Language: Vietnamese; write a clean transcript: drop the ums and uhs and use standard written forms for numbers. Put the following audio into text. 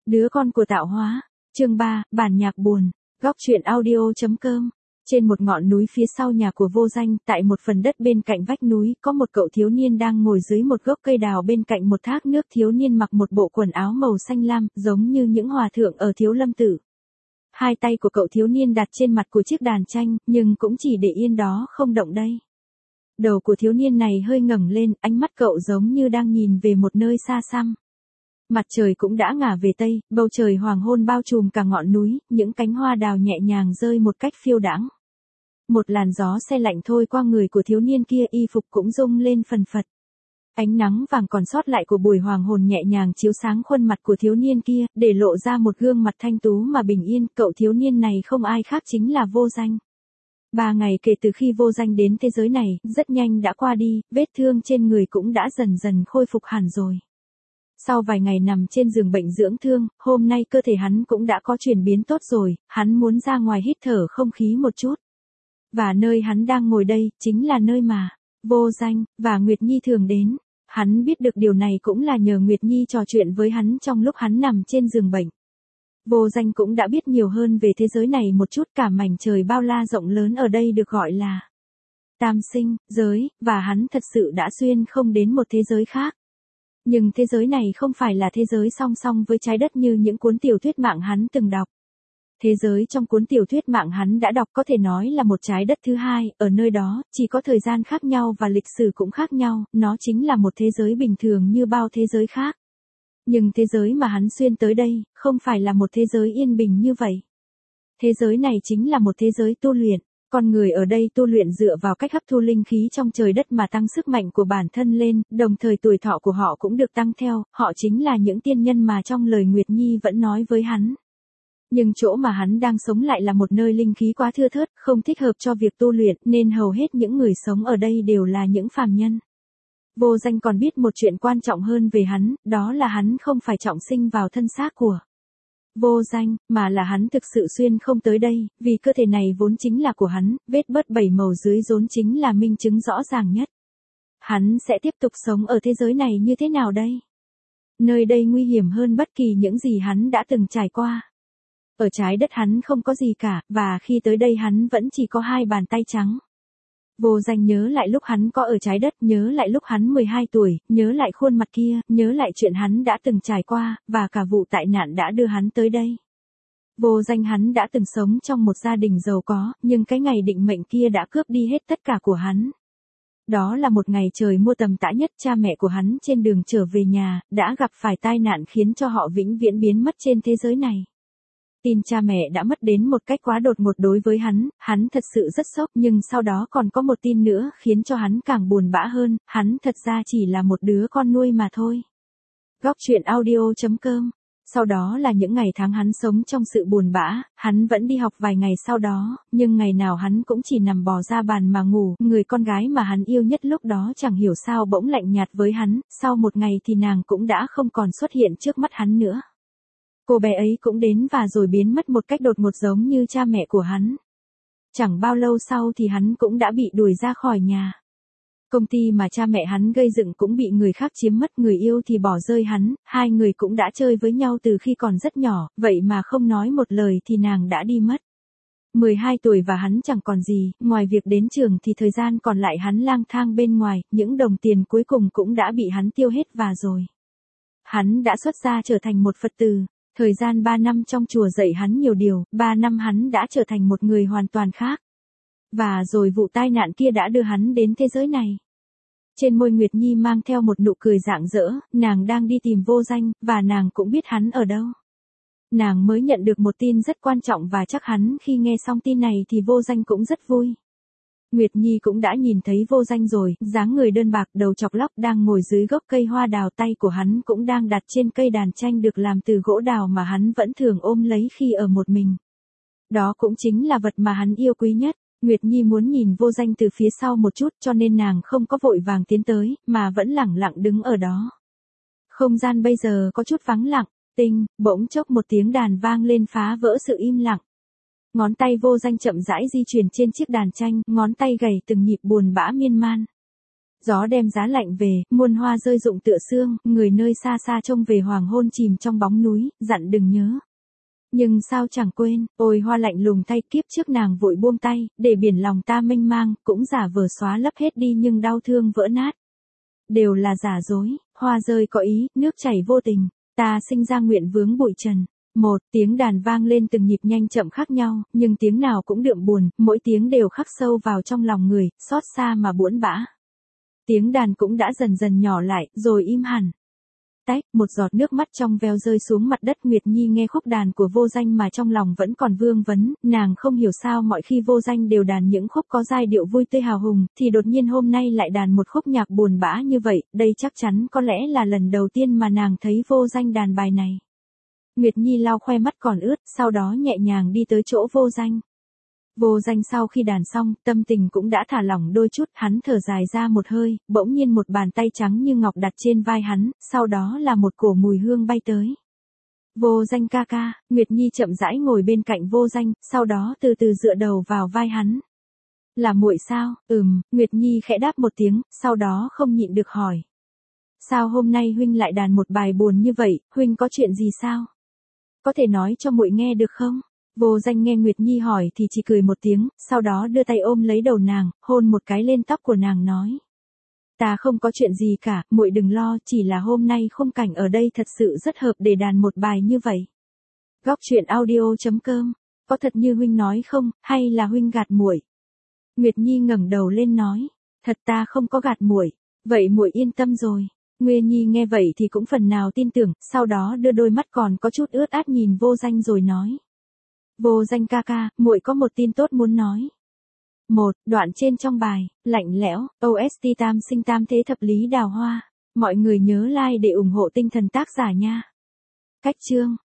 Đứa con của tạo hóa. Chương 3, bản nhạc buồn. Góc truyện audio.com. Trên một ngọn núi phía sau nhà của Vô Danh, tại một phần đất bên cạnh vách núi, có một cậu thiếu niên đang ngồi dưới một gốc cây đào bên cạnh một thác nước. Thiếu niên mặc một bộ quần áo màu xanh lam, giống như những hòa thượng ở Thiếu Lâm Tự. Hai tay của cậu thiếu niên đặt trên mặt của chiếc đàn tranh, nhưng cũng chỉ để yên đó không động đây. Đầu của thiếu niên này hơi ngẩng lên, ánh mắt cậu giống như đang nhìn về một nơi xa xăm. Mặt trời cũng đã ngả về tây, bầu trời hoàng hôn bao trùm cả ngọn núi, những cánh hoa đào nhẹ nhàng rơi một cách phiêu đãng. Một làn gió se lạnh thôi qua người của thiếu niên kia, y phục cũng rung lên phần phật. Ánh nắng vàng còn sót lại của buổi hoàng hôn nhẹ nhàng chiếu sáng khuôn mặt của thiếu niên kia, để lộ ra một gương mặt thanh tú mà bình yên. Cậu thiếu niên này không ai khác chính là Vô Danh. 3 ngày kể từ khi Vô Danh đến thế giới này, rất nhanh đã qua đi, vết thương trên người cũng đã dần dần khôi phục hẳn rồi. Sau vài ngày nằm trên giường bệnh dưỡng thương, hôm nay cơ thể hắn cũng đã có chuyển biến tốt rồi, hắn muốn ra ngoài hít thở không khí một chút. Và nơi hắn đang ngồi đây, chính là nơi mà Vô Danh và Nguyệt Nhi thường đến. Hắn biết được điều này cũng là nhờ Nguyệt Nhi trò chuyện với hắn trong lúc hắn nằm trên giường bệnh. Vô Danh cũng đã biết nhiều hơn về thế giới này một chút, cả mảnh trời bao la rộng lớn ở đây được gọi là tam sinh giới, và hắn thật sự đã xuyên không đến một thế giới khác. Nhưng thế giới này không phải là thế giới song song với trái đất như những cuốn tiểu thuyết mạng hắn từng đọc. Thế giới trong cuốn tiểu thuyết mạng hắn đã đọc có thể nói là một trái đất thứ hai, ở nơi đó, chỉ có thời gian khác nhau và lịch sử cũng khác nhau, nó chính là một thế giới bình thường như bao thế giới khác. Nhưng thế giới mà hắn xuyên tới đây, không phải là một thế giới yên bình như vậy. Thế giới này chính là một thế giới tu luyện. Con người ở đây tu luyện dựa vào cách hấp thu linh khí trong trời đất mà tăng sức mạnh của bản thân lên, đồng thời tuổi thọ của họ cũng được tăng theo, họ chính là những tiên nhân mà trong lời Nguyệt Nhi vẫn nói với hắn. Nhưng chỗ mà hắn đang sống lại là một nơi linh khí quá thưa thớt, không thích hợp cho việc tu luyện, nên hầu hết những người sống ở đây đều là những phàm nhân. Vô Danh còn biết một chuyện quan trọng hơn về hắn, đó là hắn không phải trọng sinh vào thân xác của Vô Danh, mà là hắn thực sự xuyên không tới đây, vì cơ thể này vốn chính là của hắn, vết bớt 7 màu dưới rốn chính là minh chứng rõ ràng nhất. Hắn sẽ tiếp tục sống ở thế giới này như thế nào đây? Nơi đây nguy hiểm hơn bất kỳ những gì hắn đã từng trải qua. Ở trái đất hắn không có gì cả, và khi tới đây hắn vẫn chỉ có 2 bàn tay trắng. Vô Danh nhớ lại lúc hắn có ở trái đất, nhớ lại lúc hắn 12 tuổi, nhớ lại khuôn mặt kia, nhớ lại chuyện hắn đã từng trải qua, và cả vụ tai nạn đã đưa hắn tới đây. Vô Danh hắn đã từng sống trong một gia đình giàu có, nhưng cái ngày định mệnh kia đã cướp đi hết tất cả của hắn. Đó là một ngày trời mưa tầm tã nhất, cha mẹ của hắn trên đường trở về nhà, đã gặp phải tai nạn khiến cho họ vĩnh viễn biến mất trên thế giới này. Tin cha mẹ đã mất đến một cách quá đột ngột đối với hắn thật sự rất sốc, nhưng sau đó còn có một tin nữa khiến cho hắn càng buồn bã hơn, hắn thật ra chỉ là một đứa con nuôi mà thôi. Góc truyện audio.com. Sau đó là những ngày tháng hắn sống trong sự buồn bã, hắn vẫn đi học vài ngày sau đó, nhưng ngày nào hắn cũng chỉ nằm bò ra bàn mà ngủ, người con gái mà hắn yêu nhất lúc đó chẳng hiểu sao bỗng lạnh nhạt với hắn, sau một ngày thì nàng cũng đã không còn xuất hiện trước mắt hắn nữa. Cô bé ấy cũng đến và rồi biến mất một cách đột ngột giống như cha mẹ của hắn. Chẳng bao lâu sau thì hắn cũng đã bị đuổi ra khỏi nhà. Công ty mà cha mẹ hắn gây dựng cũng bị người khác chiếm mất, người yêu thì bỏ rơi hắn, hai người cũng đã chơi với nhau từ khi còn rất nhỏ, vậy mà không nói một lời thì nàng đã đi mất. 12 tuổi và hắn chẳng còn gì, ngoài việc đến trường thì thời gian còn lại hắn lang thang bên ngoài, những đồng tiền cuối cùng cũng đã bị hắn tiêu hết và rồi. Hắn đã xuất gia trở thành một Phật tử. Thời gian 3 năm trong chùa dạy hắn nhiều điều, 3 năm hắn đã trở thành một người hoàn toàn khác. Và rồi vụ tai nạn kia đã đưa hắn đến thế giới này. Trên môi Nguyệt Nhi mang theo một nụ cười rạng rỡ, nàng đang đi tìm Vô Danh, và nàng cũng biết hắn ở đâu. Nàng mới nhận được một tin rất quan trọng và chắc hẳn khi nghe xong tin này thì Vô Danh cũng rất vui. Nguyệt Nhi cũng đã nhìn thấy Vô Danh rồi, dáng người đơn bạc, đầu chọc lóc, đang ngồi dưới gốc cây hoa đào, tay của hắn cũng đang đặt trên cây đàn tranh được làm từ gỗ đào mà hắn vẫn thường ôm lấy khi ở một mình. Đó cũng chính là vật mà hắn yêu quý nhất. Nguyệt Nhi muốn nhìn Vô Danh từ phía sau một chút, cho nên nàng không có vội vàng tiến tới, mà vẫn lẳng lặng đứng ở đó. Không gian bây giờ có chút vắng lặng, bỗng chốc một tiếng đàn vang lên phá vỡ sự im lặng. Ngón tay Vô Danh chậm rãi di chuyển trên chiếc đàn tranh, ngón tay gảy từng nhịp buồn bã miên man. Gió đem giá lạnh về, muôn hoa rơi rụng tựa sương, người nơi xa xa trông về hoàng hôn chìm trong bóng núi, dặn đừng nhớ. Nhưng sao chẳng quên, ôi hoa lạnh lùng thay, kiếp trước nàng vội buông tay, để biển lòng ta mênh mang, cũng giả vờ xóa lấp hết đi nhưng đau thương vỡ nát. Đều là giả dối, hoa rơi có ý, nước chảy vô tình, ta sinh ra nguyện vướng bụi trần. Một tiếng đàn vang lên từng nhịp nhanh chậm khác nhau, nhưng tiếng nào cũng đượm buồn, mỗi tiếng đều khắc sâu vào trong lòng người, xót xa mà buỗn bã. Tiếng đàn cũng đã dần dần nhỏ lại, rồi im hẳn. Tách, một giọt nước mắt trong veo rơi xuống mặt đất. Nguyệt Nhi nghe khúc đàn của Vô Danh mà trong lòng vẫn còn vương vấn, nàng không hiểu sao mọi khi Vô Danh đều đàn những khúc có giai điệu vui tươi hào hùng, thì đột nhiên hôm nay lại đàn một khúc nhạc buồn bã như vậy, đây chắc chắn có lẽ là lần đầu tiên mà nàng thấy Vô Danh đàn bài này. Nguyệt Nhi lau khoe mắt còn ướt, sau đó nhẹ nhàng đi tới chỗ Vô Danh. Vô Danh sau khi đàn xong, tâm tình cũng đã thả lỏng đôi chút, hắn thở dài ra một hơi, bỗng nhiên một bàn tay trắng như ngọc đặt trên vai hắn, sau đó là một cổ mùi hương bay tới. Vô Danh ca ca, Nguyệt Nhi chậm rãi ngồi bên cạnh Vô Danh, sau đó từ từ dựa đầu vào vai hắn. Là muội sao? Nguyệt Nhi khẽ đáp một tiếng, sau đó không nhịn được hỏi. Sao hôm nay huynh lại đàn một bài buồn như vậy, huynh có chuyện gì sao? Có thể nói cho muội nghe được không? Vô Danh nghe Nguyệt Nhi hỏi thì chỉ cười một tiếng, sau đó đưa tay ôm lấy đầu nàng, hôn một cái lên tóc của nàng nói. Ta không có chuyện gì cả, muội đừng lo, chỉ là hôm nay khung cảnh ở đây thật sự rất hợp để đàn một bài như vậy. Góc truyện audio.com, có thật như huynh nói không, hay là huynh gạt muội? Nguyệt Nhi ngẩng đầu lên nói, thật ta không có gạt muội, vậy muội yên tâm rồi. Nguyệt Nhi nghe vậy thì cũng phần nào tin tưởng, sau đó đưa đôi mắt còn có chút ướt át nhìn Vô Danh rồi nói. Vô Danh ca ca, muội có một tin tốt muốn nói. Một, đoạn trên trong bài, lạnh lẽo, OST tam sinh tam thế thập lý đào hoa. Mọi người nhớ like để ủng hộ tinh thần tác giả nha. Cách chương.